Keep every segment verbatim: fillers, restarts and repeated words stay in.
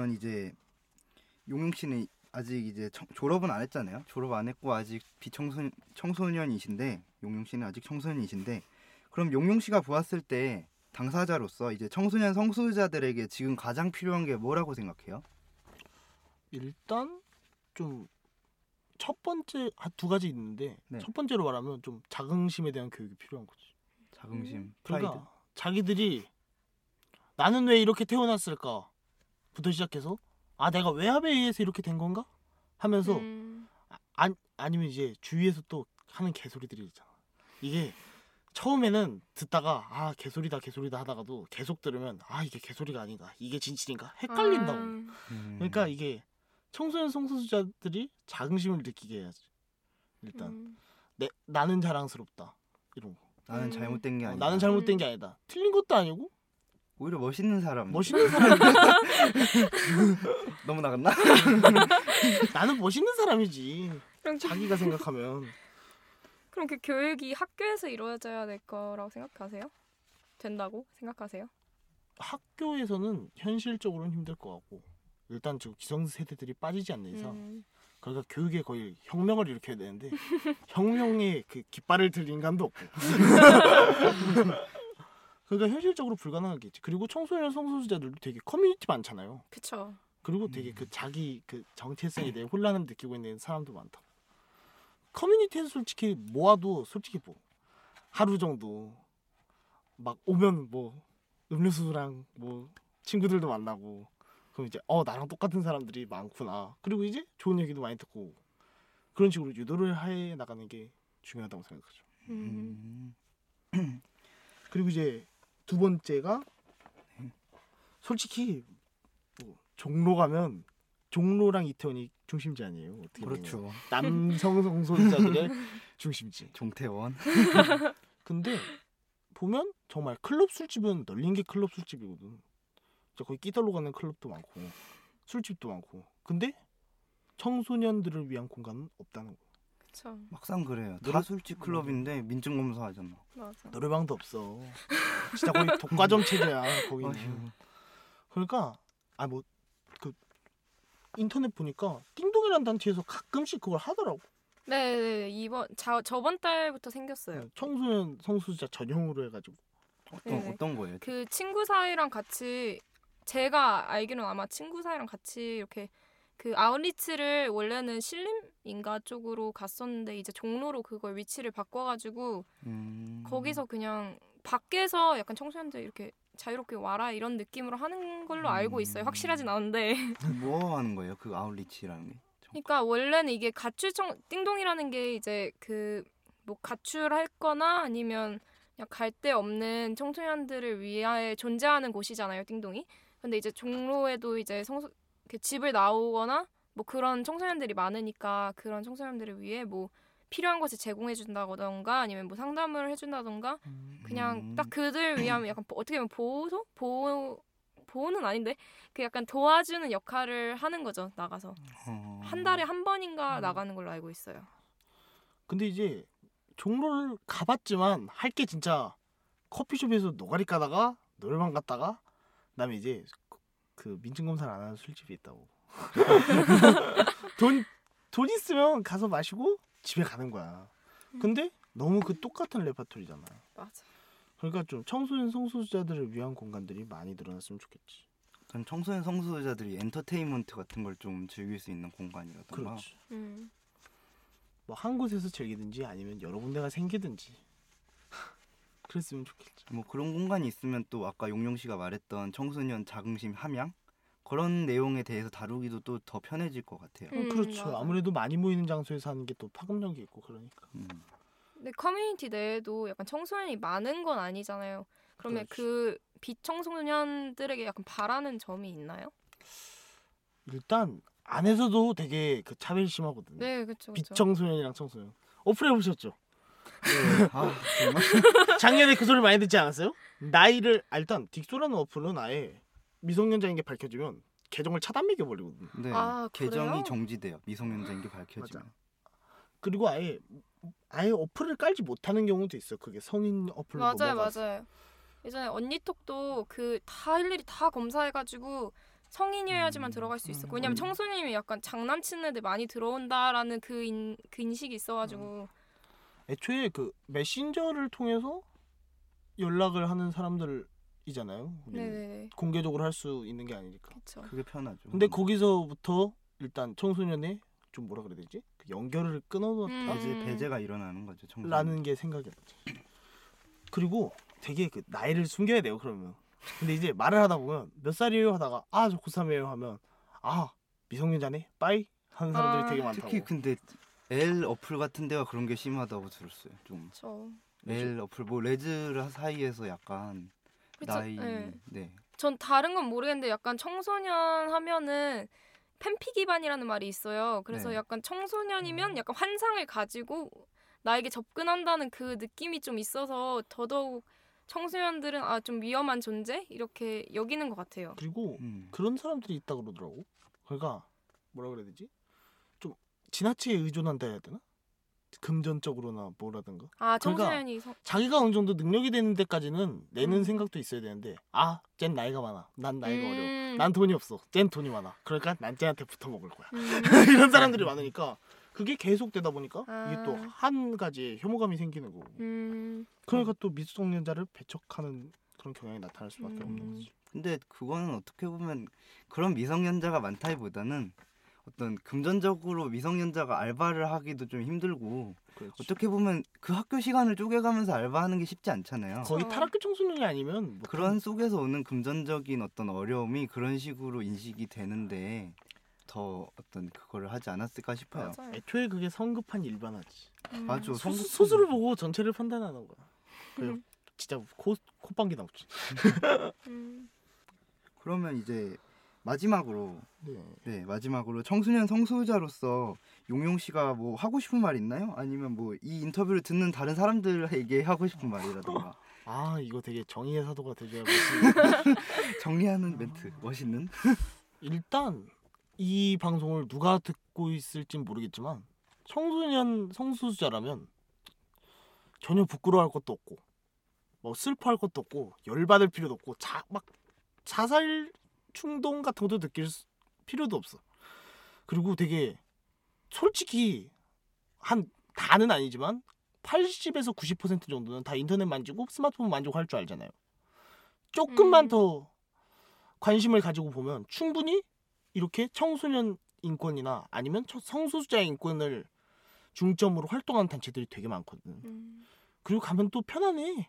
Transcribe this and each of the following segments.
그러면 이제 용용 씨는 아직 이제 청, 졸업은 안 했잖아요. 졸업 안 했고 아직 비청소년 청소년이신데 용용 씨는 아직 청소년이신데 그럼 용용 씨가 보았을 때 당사자로서 이제 청소년 성소수자들에게 지금 가장 필요한 게 뭐라고 생각해요? 일단 좀 첫 번째 한 두 가지 있는데 네. 첫 번째로 말하면 좀 자긍심에 대한 교육이 필요한 거지. 자긍심, 음. 프라이드. 그러니까 자기들이 나는 왜 이렇게 태어났을까? 부터 시작해서 아 내가 외압에 의해서 이렇게 된 건가? 하면서 음. 아, 아니면 이제 주위에서 또 하는 개소리들이 있잖아. 이게 처음에는 듣다가 아 개소리다 개소리다 하다가도 계속 들으면 아 이게 개소리가 아닌가 이게 진실인가 헷갈린다고. 음. 음. 그러니까 이게 청소년 성소수자들이 자긍심을 느끼게 해야지. 일단 음. 내 나는 자랑스럽다 이런 거. 나는 음. 잘못된 게 어, 아니다. 나는 잘못된 게 아니다. 틀린 것도 아니고 오히려 멋있는 사람. 멋있는 사람. 너무 나갔나? 나는 멋있는 사람이지. 그럼, 자기가 생각하면. 그럼 그 교육이 학교에서 이루어져야 될 거라고 생각하세요? 된다고 생각하세요? 학교에서는 현실적으로는 힘들 것 같고 일단 지금 기성세대들이 빠지지 않는 이상 음. 그러니까 교육에 거의 혁명을 일으켜야 되는데 혁명에 그 깃발을 들 인간도 없고 그러니까 현실적으로 불가능한 게 있지. 그리고 청소년 성소수자들도 되게 커뮤니티 많잖아요. 그쵸. 그리고 되게 그 자기 그 정체성에 대해 혼란을 느끼고 있는 사람도 많다. 커뮤니티에서 솔직히 모아도 솔직히 뭐 하루 정도 막 오면 뭐 음료수랑 뭐 친구들도 만나고 그럼 이제 어 나랑 똑같은 사람들이 많구나. 그리고 이제 좋은 얘기도 많이 듣고 그런 식으로 유도를 해 나가는 게 중요하다고 생각하죠. 음. 음. 그리고 이제 두 번째가 솔직히 뭐 종로 가면 종로랑 이태원이 중심지 아니에요. 어떻게 보면. 그렇죠. 남성 성소수자들의 중심지. 종태원. 근데 보면 정말 클럽 술집은 널린 게 클럽 술집이거든. 진짜 거의 끼달로 가는 클럽도 많고 술집도 많고. 근데 청소년들을 위한 공간은 없다는 거. 그쵸. 막상 그래요. 노래- 다 술집 클럽인데 민증 검사 하잖아. 맞아. 노래방도 없어. 진짜 거의 독과점 체제야 거기는. 어휴. 그러니까 아 뭐 그 인터넷 보니까 띵동이라는 단체에서 가끔씩 그걸 하더라고. 네, 네, 이번 자, 저번 달부터 생겼어요. 청소년 성소수자 전용으로 해가지고. 어떤 네. 어떤 거예요? 그 친구 사이랑 같이 제가 알기로는 아마 친구 사이랑 같이 이렇게 그 아웃리치를 원래는 신림인가 쪽으로 갔었는데 이제 종로로 그걸 위치를 바꿔가지고 음... 거기서 그냥 밖에서 약간 청소년들 이렇게 자유롭게 와라 이런 느낌으로 하는 걸로 알고 있어요. 확실하진 않은데. 뭐 하는 거예요? 그 아웃리치라는 게? 그러니까 원래는 이게 가출청 띵동이라는 게 이제 그 뭐 가출할거나 아니면 그냥 갈 데 없는 청소년들을 위해 존재하는 곳이잖아요, 띵동이. 근데 이제 종로에도 이제 성소 이렇게 집을 나오거나 뭐 그런 청소년들이 많으니까 그런 청소년들을 위해 뭐 필요한 것을 제공해 준다던가 아니면 뭐 상담을 해 준다던가 그냥 음. 딱 그들 위한 약간 어떻게 보면 보호소? 보호 보호는 아닌데 그 약간 도와주는 역할을 하는 거죠, 나가서. 어... 한 달에 한 번인가 나가는 걸로 알고 있어요. 근데 이제 종로를 가봤지만 할 게 진짜 커피숍에서 노가리 까다가 노래방 갔다가 그다음에 이제 그 민증 검사를 안 하는 술집이 있다고. 돈, 돈 있으면 가서 마시고 집에 가는 거야. 근데 너무 그 똑같은 레파토리잖아. 맞아. 그러니까 좀 청소년 성소수자들을 위한 공간들이 많이 늘어났으면 좋겠지. 전 청소년 성소수자들이 엔터테인먼트 같은 걸 좀 즐길 수 있는 공간이라던가. 그렇지. 음. 뭐 한 곳에서 즐기든지 아니면 여러 군데가 생기든지 그랬으면 좋겠지. 뭐 그런 공간이 있으면 또 아까 용용 씨가 말했던 청소년 자긍심 함양 그런 내용에 대해서 다루기도 또 더 편해질 것 같아요. 음, 그렇죠. 맞아. 아무래도 많이 모이는 장소에서 하는 게 또 파급력이 있고 그러니까. 음. 근데 커뮤니티 내에도 약간 청소년이 많은 건 아니잖아요. 그러면 그렇지. 그 비청소년들에게 약간 바라는 점이 있나요? 일단 안에서도 되게 그 차별이 심하거든요. 네, 그렇죠. 비청소년이랑 청소년. 어플 해보셨죠? 네. 아 정말? 작년에 그 소리 많이 듣지 않았어요? 나이를 아, 일단 딕소라는 어플은 아예 미성년자인 게 밝혀지면 계정을 차단 매겨버리거든요. 네. 아, 계정이 그래요? 정지돼요. 미성년자인 게 밝혀지면. 그리고 아예 아예 어플을 깔지 못하는 경우도 있어. 그게 성인 어플로 맞아요, 넘어가서. 맞아요. 예전에 언니톡도 그 다 일일이 다 검사해가지고 성인이어야지만 음. 들어갈 수 있었고 음. 왜냐면 청소년이면 약간 장난치는 애들 많이 들어온다라는 그, 인, 그 인식이 있어가지고 애초에 그 메신저를 통해서 연락을 하는 사람들이잖아요. 우리는. 네네 공개적으로 할 수 있는 게 아니니까. 그렇죠. 그게 편하죠. 근데 거기서부터 일단 청소년의 좀 뭐라 그래야 되지? 그 연결을 음. 끊어놨다라는 배제, 배제가 일어나는 거죠. 청소년. 게 생각이 나지. 그리고 되게 그 나이를 숨겨야 돼요. 그러면. 근데 이제 말을 하다 보면 몇 살이에요 하다가 아 저 고삼이에요 하면 아 미성년자네 빠이 하는 사람들이 아. 되게 많다고. 특히 근데 L 어플 같은 데가 그런 게 심하다고 들었어요. 좀 그렇죠. L 어플 뭐 레즈 사이에서 약간 그쵸? 나이 네. 네. 전 다른 건 모르겠는데 약간 청소년 하면은 팬피 기반이라는 말이 있어요. 그래서 네. 약간 청소년이면 약간 환상을 가지고 나에게 접근한다는 그 느낌이 좀 있어서 더더욱 청소년들은 아 좀 위험한 존재 이렇게 여기는 것 같아요. 그리고 음. 그런 사람들이 있다 그러더라고. 그러니까 뭐라 그래야 되지? 좀 지나치게 의존한다 해야 되나? 금전적으로나 뭐라든가. 아 그러니까 청소년이 성... 자기가 어느 정도 능력이 되는 데까지는 내는 음. 생각도 있어야 되는데 아, 쟨 나이가 많아. 난 나이가 음. 어려워. 난 돈이 없어. 쟨 돈이 많아. 그러니까 난 쟤한테 붙어 먹을 거야. 음. 이런 사람들이 많으니까 그게 계속 되다 보니까 아. 이게 또 한 가지의 혐오감이 생기는 거고. 음. 그러니까 또 미성년자를 배척하는 그런 경향이 나타날 수밖에 음. 없는 거지. 근데 그거는 어떻게 보면 그런 미성년자가 많다기보다는 어떤 금전적으로 미성년자가 알바를 하기도 좀 힘들고 그렇지. 어떻게 보면 그 학교 시간을 쪼개가면서 알바하는 게 쉽지 않잖아요. 거의 어. 탈학교 청소년이 아니면 뭐 그런 속에서 오는 금전적인 어떤 어려움이 그런 식으로 인식이 되는데 더 어떤 그거를 하지 않았을까 싶어요. 맞아요. 애초에 그게 성급한 일반화지. 음. 맞아. 소, 성급- 소수를 보고 전체를 판단하는 거야. 그래 음. 진짜 코 콧방귀 나오지. 음. 그러면 이제 마지막으로 네. 네 마지막으로 청소년 성소유자로서 용용 씨가 뭐 하고 싶은 말 있나요? 아니면 뭐 이 인터뷰를 듣는 다른 사람들에게 하고 싶은 말이라든가 아 이거 되게 정의의 사도가 되줘야겠지. 정리하는 멘트 멋있는 일단 이 방송을 누가 듣고 있을진 모르겠지만 청소년 성소수자라면 전혀 부끄러워할 것도 없고 뭐 슬퍼할 것도 없고 열받을 필요도 없고 자 막 자살 충동 같은 것도 느낄 수- 필요도 없어. 그리고 되게 솔직히 한 다는 아니지만 팔십에서 구십 퍼센트 정도는 다 인터넷 만지고 스마트폰 만지고 할 줄 알잖아요. 조금만 음. 더 관심을 가지고 보면 충분히 이렇게 청소년 인권이나 아니면 청- 성소수자의 인권을 중점으로 활동하는 단체들이 되게 많거든. 음. 그리고 가면 또 편안해.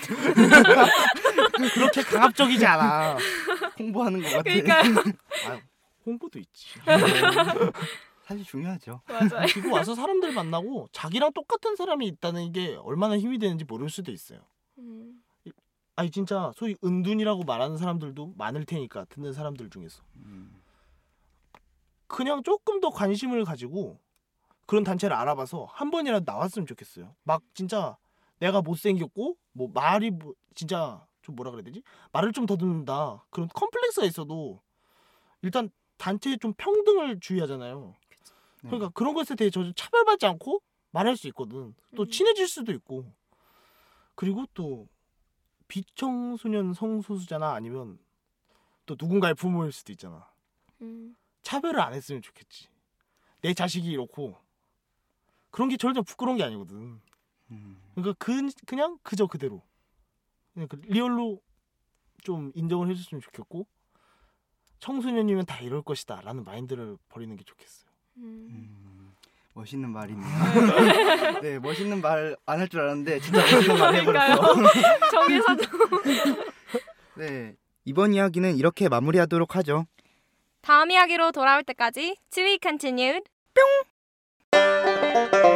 그렇게 강압적이지 않아. 홍보하는 것 같아. 그러니까요. 아, 홍보도 있지. 사실 중요하죠. 맞아요. 그리고 와서 사람들 만나고 자기랑 똑같은 사람이 있다는 게 얼마나 힘이 되는지 모를 수도 있어요. 음. 아니 진짜 소위 은둔이라고 말하는 사람들도 많을 테니까 듣는 사람들 중에서 음. 그냥 조금 더 관심을 가지고 그런 단체를 알아봐서 한 번이라도 나왔으면 좋겠어요. 막 진짜 내가 못생겼고 뭐 말이 뭐 진짜 좀 뭐라 그래야 되지? 말을 좀 더듬는다 그런 컴플렉스가 있어도 일단 단체에 좀 평등을 주의하잖아요. 네. 그러니까 그런 것에 대해 저 차별받지 않고 말할 수 있거든. 또 음. 친해질 수도 있고. 그리고 또 비청소년 성소수자나 아니면 또 누군가의 부모일 수도 있잖아. 음. 차별을 안 했으면 좋겠지. 내 자식이 이렇고 그런 게 절대 부끄러운 게 아니거든. 음. 그러니까 그, 그냥 그저 그대로 그냥 그 리얼로 좀 인정을 해줬으면 좋겠고 청소년이면 다 이럴 것이다 라는 마인드를 버리는 게 좋겠어요. 음. 음. 멋있는 말이네요. 네, 멋있는 말 안 할 줄 알았는데 진짜 멋있는 말 해버렸어. 정의 사도. 네, 이번 이야기는 이렇게 마무리하도록 하죠. 다음 이야기로 돌아올 때까지 To be continued. 뿅.